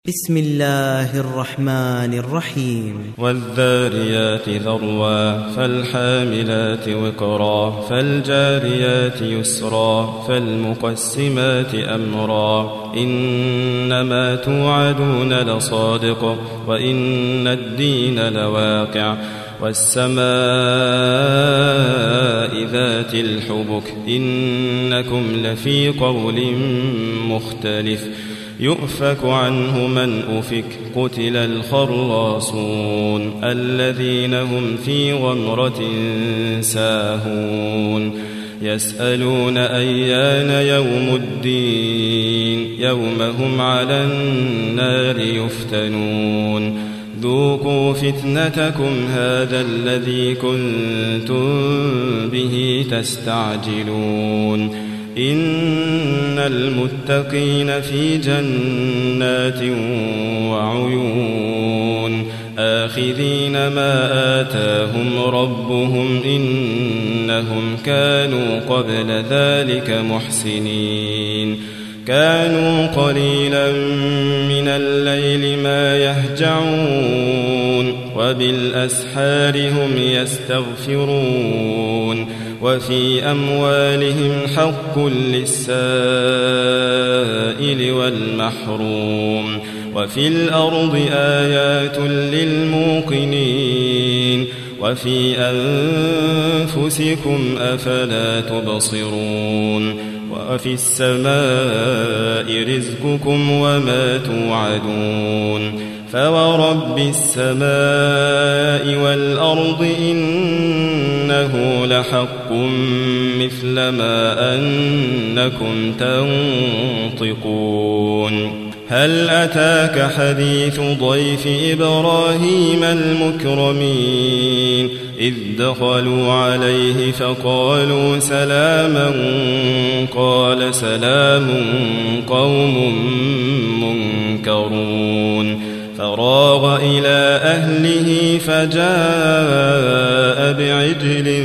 بسم الله الرحمن الرحيم والذاريات ذروا فالحاملات وقرا فالجاريات يسرا فالمقسمات أمرا إنما توعدون لصادق وإن الدين لواقع والسماء ذات الحبك إنكم لفي قول مختلف يؤفك عنه من أفك قتل الخراصون الذين هم في غمرة ساهون يسألون أيان يوم الدين يوم هم على النار يفتنون ذوقوا فتنتكم هذا الذي كنتم به تستعجلون إن المتقين في جنات وعيون آخذين ما آتاهم ربهم إنهم كانوا قبل ذلك محسنين كانوا قليلا من الليل ما يهجعون وبالأسحار هم يستغفرون وفي أموالهم حق للسائل والمحروم وفي الأرض آيات للموقنين وفي أنفسكم أفلا تبصرون وفي السماء رزقكم وما توعدون فورب السماء والأرض إنه لحق مثل ما أنكم تنطقون هل أتاك حديث ضيف إبراهيم المكرمين إذ دخلوا عليه فقالوا سلاما قال سلام قوم منكرون فراغ إلى أهله فجاء بعجل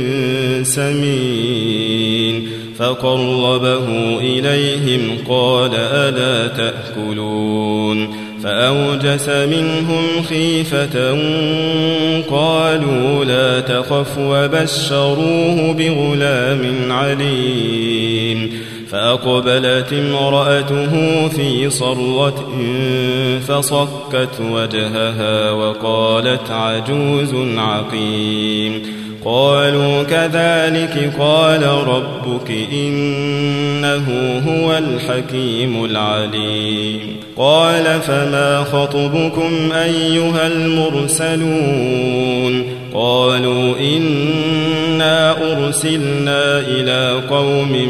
سمين فقربه إليهم قال ألا تأكلون فأوجس منهم خيفة قالوا لا تخف وبشروه بغلام عليم فأقبلت امرأته في صرة فصكت وجهها وقالت عجوز عقيم قالوا كذلك قال ربك إنه هو الحكيم العليم قال فما خطبكم أيها المرسلون قالوا إنا أرسلنا إلى قوم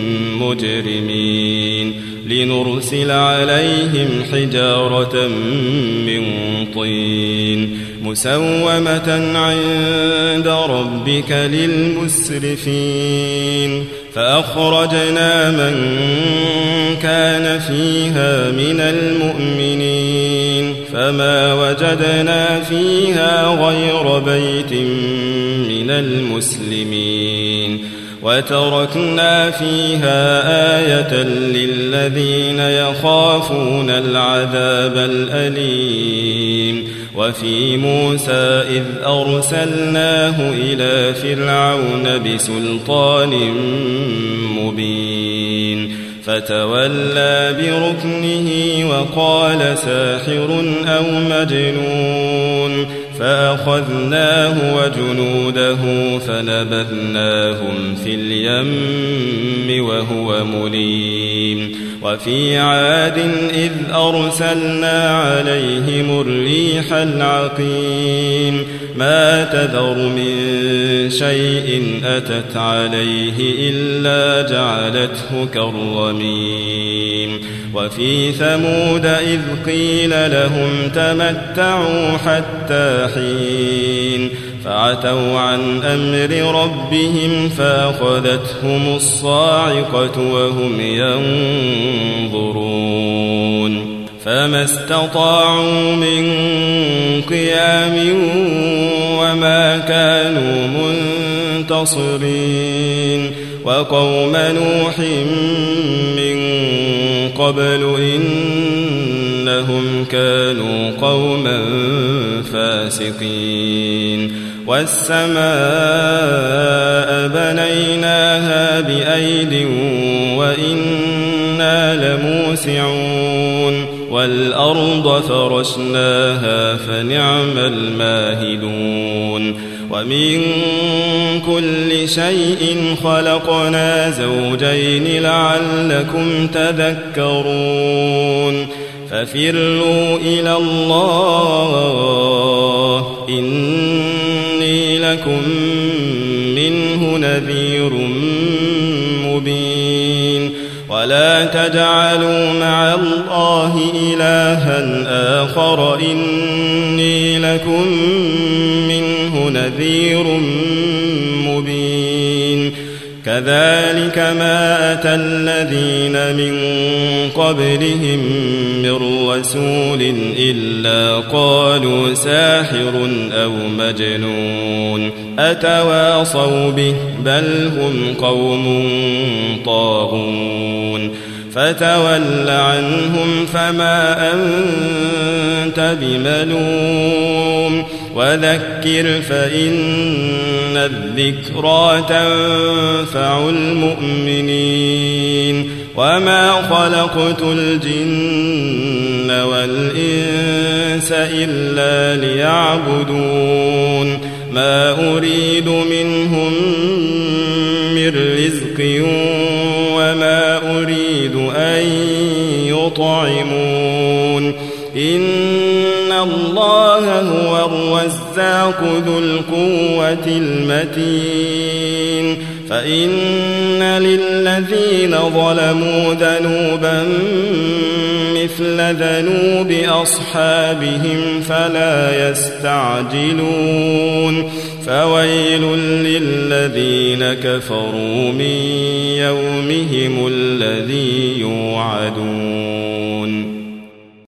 مجرمين لنرسل عليهم حجارة من طين مسومة عند ربك للمسرفين فأخرجنا من كان فيها من المؤمنين فما وجدنا فيها غير بيت من المسلمين وتركنا فيها آية للذين يخافون العذاب الأليم وفي موسى إذ أرسلناه إلى فرعون بسلطان مبين فتولى بركنه وقال ساحر أو مجنون فأخذناه وجنوده فنبذناهم في اليم وهو مليم وفي عاد إذ أرسلنا عليهم الريح العقيم ما تذر من شيء أتت عليه إلا جعلته كالرميم وفي ثمود إذ قيل لهم تمتعوا حتى حين فعتوا عن أمر ربهم فأخذتهم الصاعقة وهم ينظرون فما استطاعوا من قيام وما كانوا منتصرين وقوم نوح من قبل إنهم كانوا قوما فاسقين والسماء بنيناها بأيد وإنا لموسعون والأرض فرشناها فنعم الماهدون ومن كل شيء خلقنا زوجين لعلكم تذكرون ففروا إلى الله إني لكم منه نذير مبين ولا تجعلوا مع الله إلها آخر إني لكم منه نذير مبين كذلك ما أتى الذين من قبلهم من رسول إلا قالوا ساحر أو مجنون أتواصوا به بل هم قوم طاغون فتول عنهم فما أنت بملوم وذكر فإن الذكرى تنفع المؤمنين وما خلقت الجن والإنس إلا ليعبدون ما أريد منهم من رزق وما أريد أن يطعمون إن الله هو الرزاق ذو القوة المتين فإن للذين ظلموا ذنوبا مثل ذنوب أصحابهم فلا يستعجلون فويل للذين كفروا من يومهم الذي يوعدون